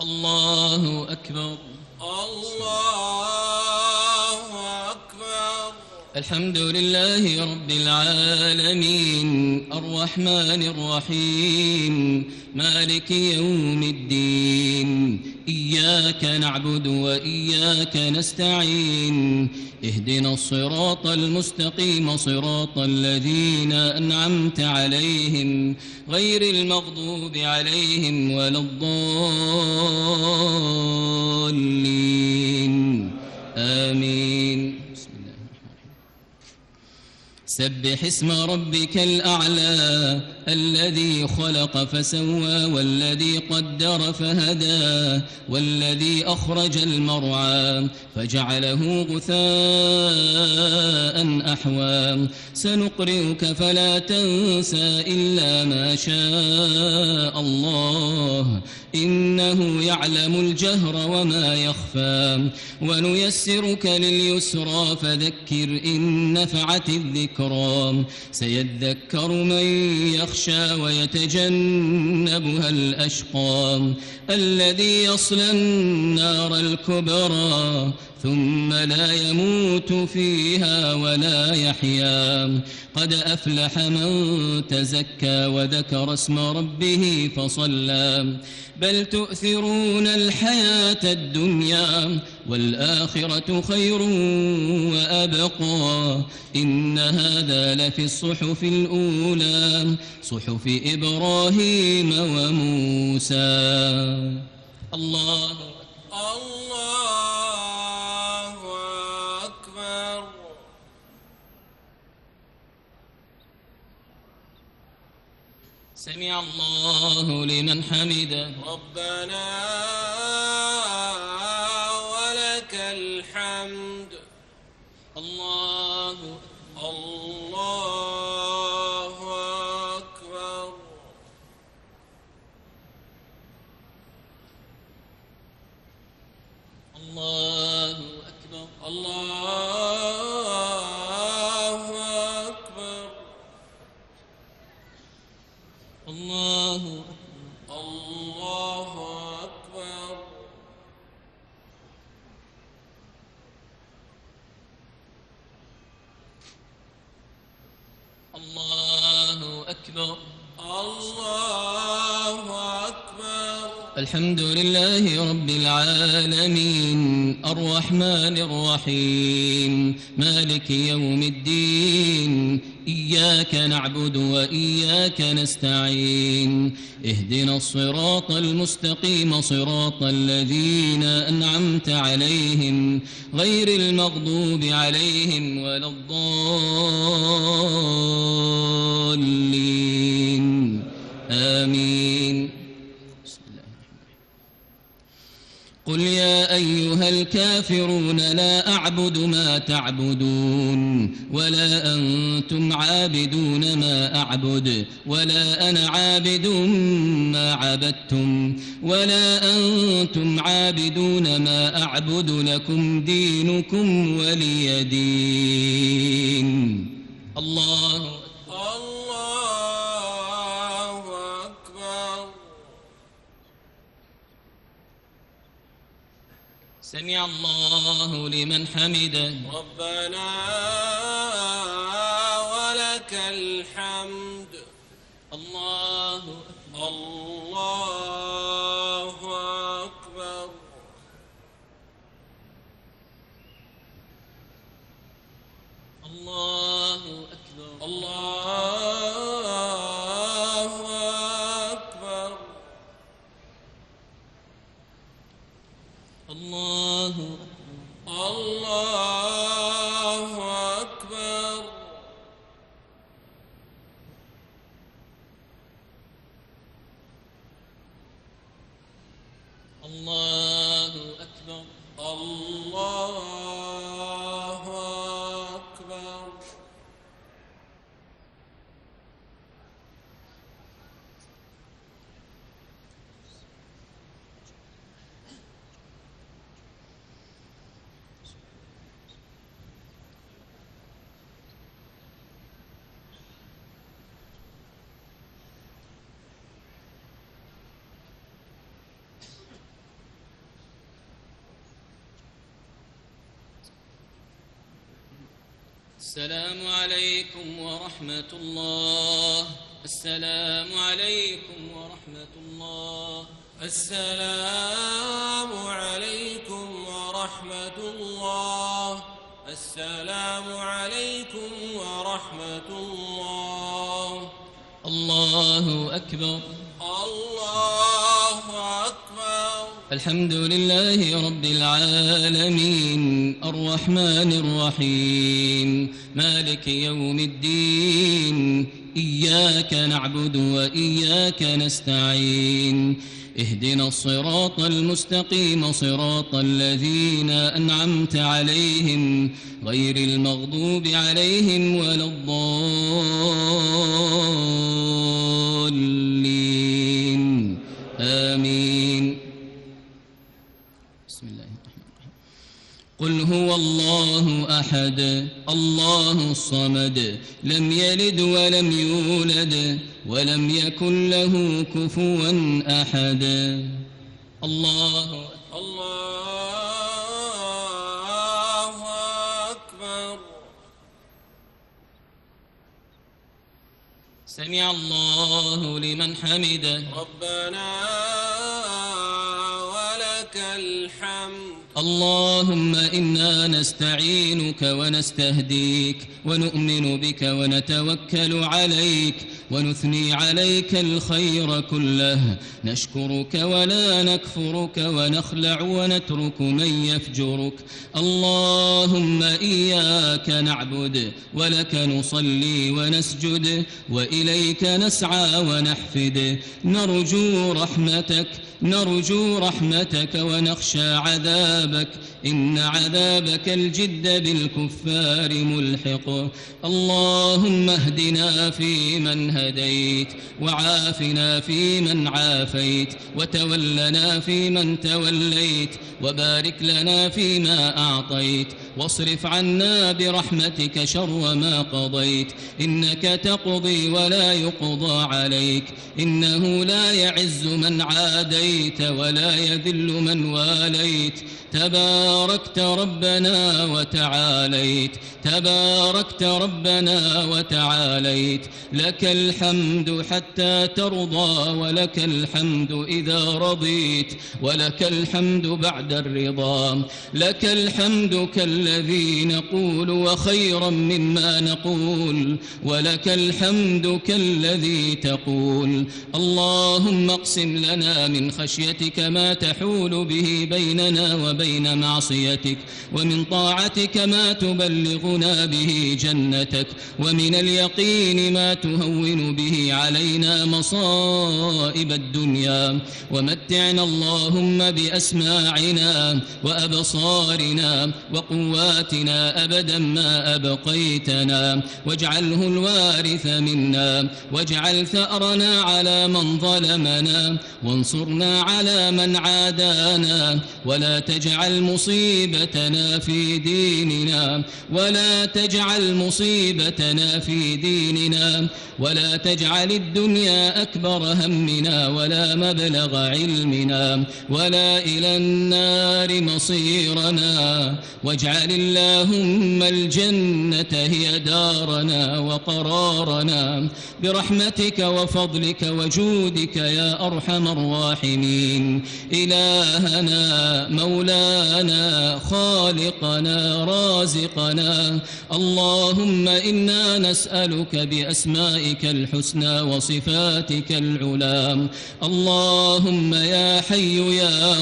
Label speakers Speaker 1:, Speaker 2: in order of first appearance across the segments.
Speaker 1: الله أكبر.
Speaker 2: الله أكبر.
Speaker 1: الحمد لله رب العالمين الرحمن الرحيم مالك يوم الدين إياك نعبد وإياك نستعين اهدنا الصراط المستقيم صراط الذين أنعمت عليهم غير المغضوب عليهم ولا الضالين آمين. سبح اسم ربك الأعلى الذي خلق فسوى والذي قدر فهدى والذي أخرج المرعى فجعله غثاء أحوى سنقرئك فلا تنسى إلا ما شاء الله إنه يعلم الجهر وما يخفى ونيسرك لليسرى فذكر إن نفعت الذكرى سيذكر من يخشى ويتجنبها الأشقى الذي يصلى النار الكبرى ثم لا يموت فيها ولا يحيا قد أفلح من تزكى وذكر اسم ربه فصلى بل تؤثرون الحياة الدنيا والآخرة خير وأبقى إن هذا لفي الصحف الأولى صحف إبراهيم وموسى. الله
Speaker 2: أكبر.
Speaker 1: سمع الله لمن حمده
Speaker 2: ربنا ولك الحمد.
Speaker 1: الله
Speaker 2: الله أكبر.
Speaker 1: الله أكبر.
Speaker 2: الله أكبر.
Speaker 1: الله
Speaker 2: الله أكبر.
Speaker 1: الله أكبر.
Speaker 2: الله أكبر.
Speaker 1: الحمد لله رب العالمين الرحمن الرحيم مالك يوم الدين إياك نعبد وإياك نستعين اهدنا الصراط المستقيم صراط الذين أنعمت عليهم غير المغضوب عليهم ولا الضالين آمين. قل يا أيها الكافرون لا أعبد ما تعبدون ولا أنتم عابدون ما أعبد ولا أنا عابد ما عبدتم ولا أنتم عابدون ما أعبد لكم دينكم ولي دين. الله
Speaker 2: أكبر.
Speaker 1: سمع الله لمن حمده
Speaker 2: ربنا ولك الحمد.
Speaker 1: الله
Speaker 2: الله أكبر.
Speaker 1: الله أكبر.
Speaker 2: الله أكبر.
Speaker 1: الله
Speaker 2: الله أكبر.
Speaker 1: السلام عليكم ورحمة الله. السلام عليكم ورحمة الله.
Speaker 2: السلام عليكم ورحمة الله. السلام عليكم ورحمة الله.
Speaker 1: الله أكبر.
Speaker 2: الله أكبر.
Speaker 1: الحمد لله رب العالمين الرحمن الرحيم مالك يوم الدين إياك نعبد وإياك نستعين اهدنا الصراط المستقيم صراط الذين أنعمت عليهم غير المغضوب عليهم ولا الضالين آمين. بسم الله الرحمن الرحيم. قل هو الله أحد الله الصمد لم يلد ولم يولد ولم يكن له كفوا أحد. الله
Speaker 2: أكبر.
Speaker 1: سمع الله لمن حمده.
Speaker 2: ربنا ولك الحمد.
Speaker 1: اللهم إنا نستعينك ونستهديك ونؤمن بك ونتوكل عليك ونثني عليك الخير كله نشكرك ولا نكفرك ونخلع ونترك من يفجرك. اللهم إياك نعبد ولك نصلي ونسجد وإليك نسعى ونحفد نرجو رحمتك ونخشى عذابك إن عذابك الجد بالكفار ملحق. اللهم اهدنا فيمن هديت وعافنا فيمن عافيت وتولنا فيمن توليت وبارك لنا فيما أعطيت واصرف عنا برحمتك شر ما قضيت إنك تقضي ولا يقضى عليك إنه لا يعز من عاديت ولا يذل من واليت. تباركت ربنا وتعاليت لك الحمد حتى ترضى ولك الحمد إذا رضيت ولك الحمد بعد الرضا. لك الحمد كالذي نقول وخيرا مما نقول ولك الحمد كالذي تقول. اللهم اقسم لنا من خشيتك ما تحول به بيننا وبين معصيتك ومن طاعتك ما تبلغنا به جنتك ومن اليقين ما تهون به علينا مصائب الدنيا. ومتعنا اللهم بأسماعنا وأبصارنا وقواتنا أبدا ما أبقيتنا واجعله الوارث منا واجعل ثأرنا على من ظلمنا وانصرنا على من عادانا ولا تجعل مصيبتنا في ديننا ولا تجعل الدنيا أكبر همنا ولا مبلغ علمنا ولا إلى النار مصيرنا. واجعل اللهم الجنة هي دارنا وقرارنا برحمتك وفضلك وجودك يا أرحم الراحمين. إلهنا مولانا خالقنا رازقنا اللهم إنا نسألك بأسمائك الحسنى وصفاتك العلى. اللهم يا حي يا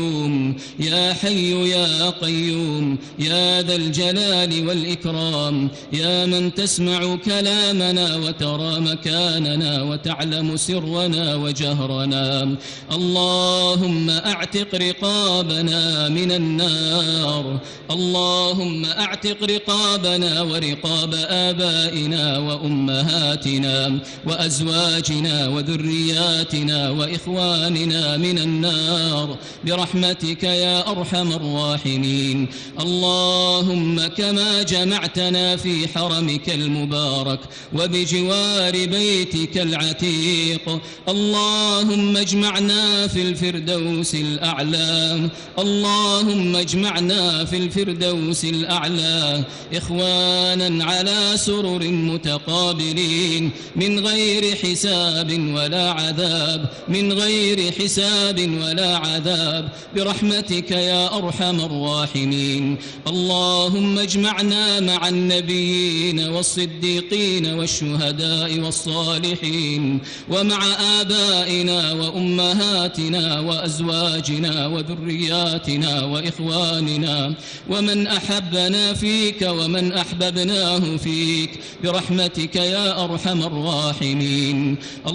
Speaker 1: قيوم يا ذا الجلال والإكرام يا من تسمع كلامنا وترى مكاننا وتعلم سرنا وجهرنا. اللهم أعتق رقابنا من النار. اللهم أعتق رقابنا ورقاب آبائنا وأمهاتنا وأزواجنا وذرياتنا وإخواننا من النار برحمتك يا أرحم الراحمين. اللهم اللهم كما جمعتنا في حرمك المبارك وبجوار بيتك العتيق، اللهم اجمعنا في الفردوس الأعلى، اللهم اجمعنا في الفردوس الأعلى إخوانا على سرر متقابلين من غير حساب ولا عذاب، من غير حساب ولا عذاب، برحمتك يا أرحم الراحمين. اللهم اجمعنا مع النبيين والصديقين والشهداء والصالحين، ومع آبائنا وأمهاتنا وأزواجنا وذرياتنا وإخواننا ومن أحبنا فيك ومن أحببناه فيك، برحمتك يا أرحم الراحمين.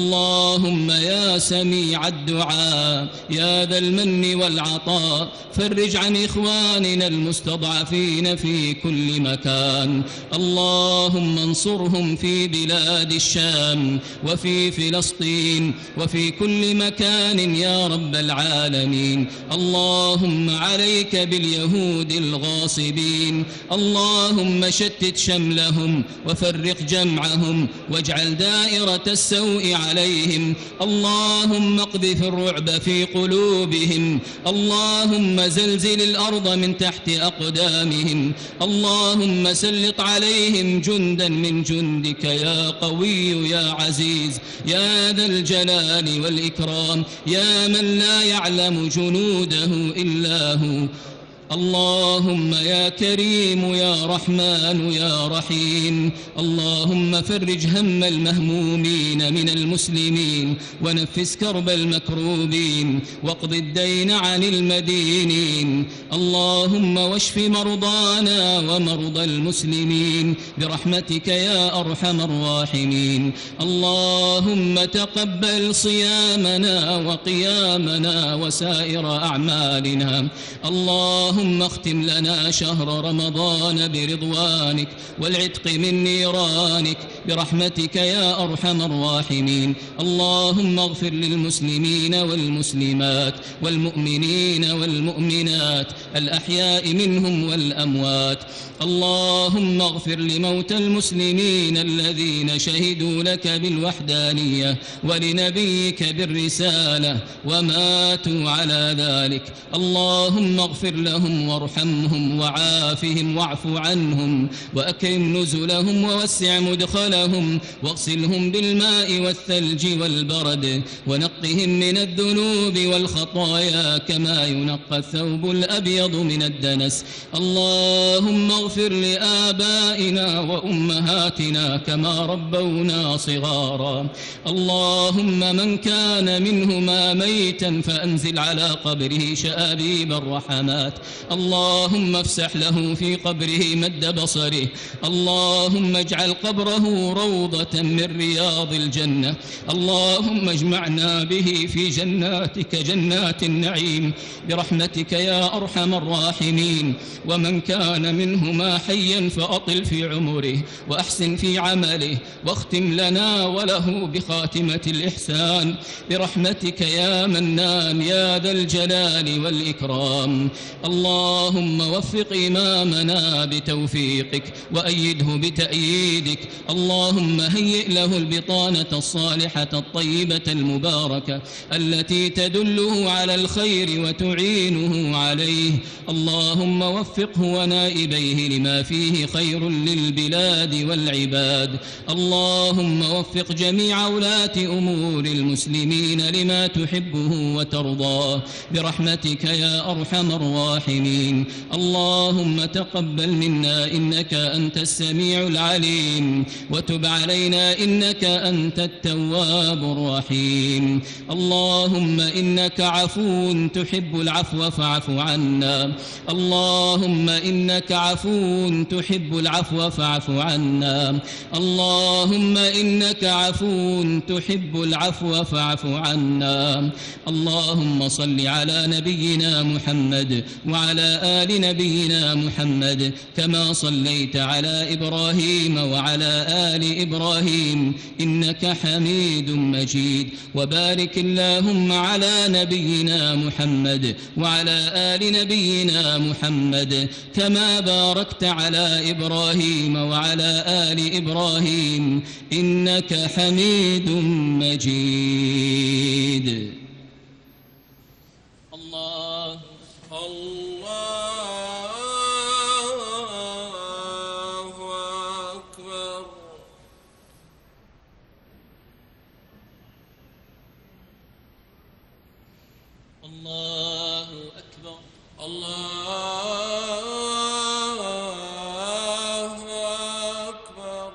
Speaker 1: اللهم يا سميع الدعاء يا ذا المن والعطاء، فرج عن إخواننا المستضعفين في كل مكان، اللهم انصرهم في بلاد الشام وفي فلسطين وفي كل مكان يا رب العالمين. اللهم عليك باليهود الغاصبين، اللهم شتت شملهم وفرق جمعهم واجعل دائرة السوء عليهم، اللهم اقذف الرعب في قلوبهم، اللهم زلزل الأرض من تحت أقدامهم، اللهم سلط عليهم جندا من جندك يا قوي يا عزيز يا ذا الجلال والإكرام، يا من لا يعلم جنوده إلا هو. اللهم يا كريم يا رحمن يا رحيم، اللهم فرج هم المهمومين من المسلمين ونفس كرب المكروبين واقض الدين عن المدينين، اللهم واشف مرضانا ومرضى المسلمين برحمتك يا أرحم الراحمين. اللهم تقبل صيامنا وقيامنا وسائر أعمالنا، اللهم اختم لنا شهر رمضان برضوانك والعتق من نيرانك برحمتك يا أرحم الراحمين. اللهم اغفر للمسلمين والمسلمات والمؤمنين والمؤمنات الأحياء منهم والأموات، اللهم اغفر لموتى المسلمين الذين شهدوا لك بالوحدانية ولنبيك بالرسالة وماتوا على ذلك، اللهم اغفر لهم وارحمهم وعافهم واعف عنهم وأكرم نزلهم ووسع مدخلهم واغسلهم بالماء والثلج والبرد ونقهم من الذنوب والخطايا كما ينقى الثوب الأبيض من الدنس. اللهم اغفر لآبائنا وأمهاتنا كما ربونا صغارا، اللهم من كان منهما ميتا فأنزل على قبره شآبيب الرحمات، اللهم افسح له في قبره مد بصره، اللهم اجعل قبره روضة من رياض الجنة، اللهم اجمعنا به في جناتك جنات النعيم برحمتك يا أرحم الراحمين. ومن كان منهما حيا فأطل في عمره وأحسن في عمله واختم لنا وله بخاتمة الإحسان برحمتك يا منان يا ذا الجلال والإكرام. اللهم وفق إمامنا بتوفيقك وأيده بتأييدك، اللهم هيئ له البطانة الصالحة الطيبة المباركة التي تدله على الخير وتعينه عليه، اللهم وفقه ونائبيه لما فيه خير للبلاد والعباد، اللهم وفق جميع ولاة أمور المسلمين لما تحبه وترضاه برحمتك يا أرحم الراحمين. اللهم تقبل منا إنك أنت السميع العليم وتب علينا إنك أنت التواب الرحيم. اللهم إنك عفو تحب العفو فاعف عنا، اللهم إنك عفو تحب العفو فاعف عنا، اللهم إنك عفو تحب العفو فاعف عنا. اللهم صل على نبينا محمد وعلى آل نبينا محمد كما صليت على إبراهيم وعلى آل إبراهيم إنك حميد مجيد. وبارك اللهم على نبينا محمد وعلى آل نبينا محمد كما باركت على إبراهيم وعلى آل إبراهيم إنك حميد مجيد. الله
Speaker 2: أكبر.
Speaker 1: الله أكبر.
Speaker 2: الله أكبر.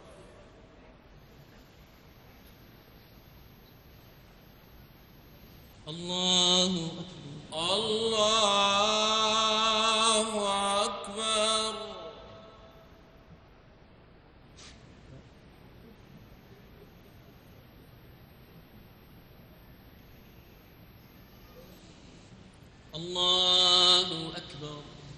Speaker 1: الله
Speaker 2: أكبر.
Speaker 1: الله أكبر.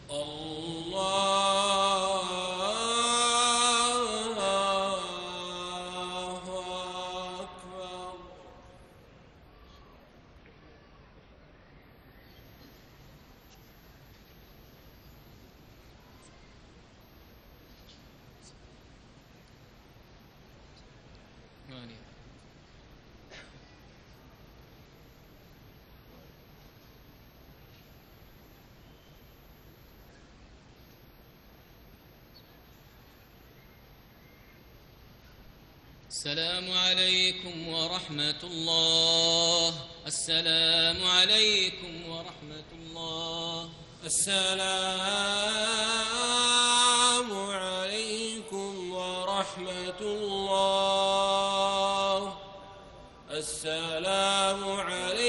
Speaker 1: السلام عليكم ورحمة الله. السلام عليكم ورحمة الله.
Speaker 2: السلام عليكم ورحمة الله. السلام عليكم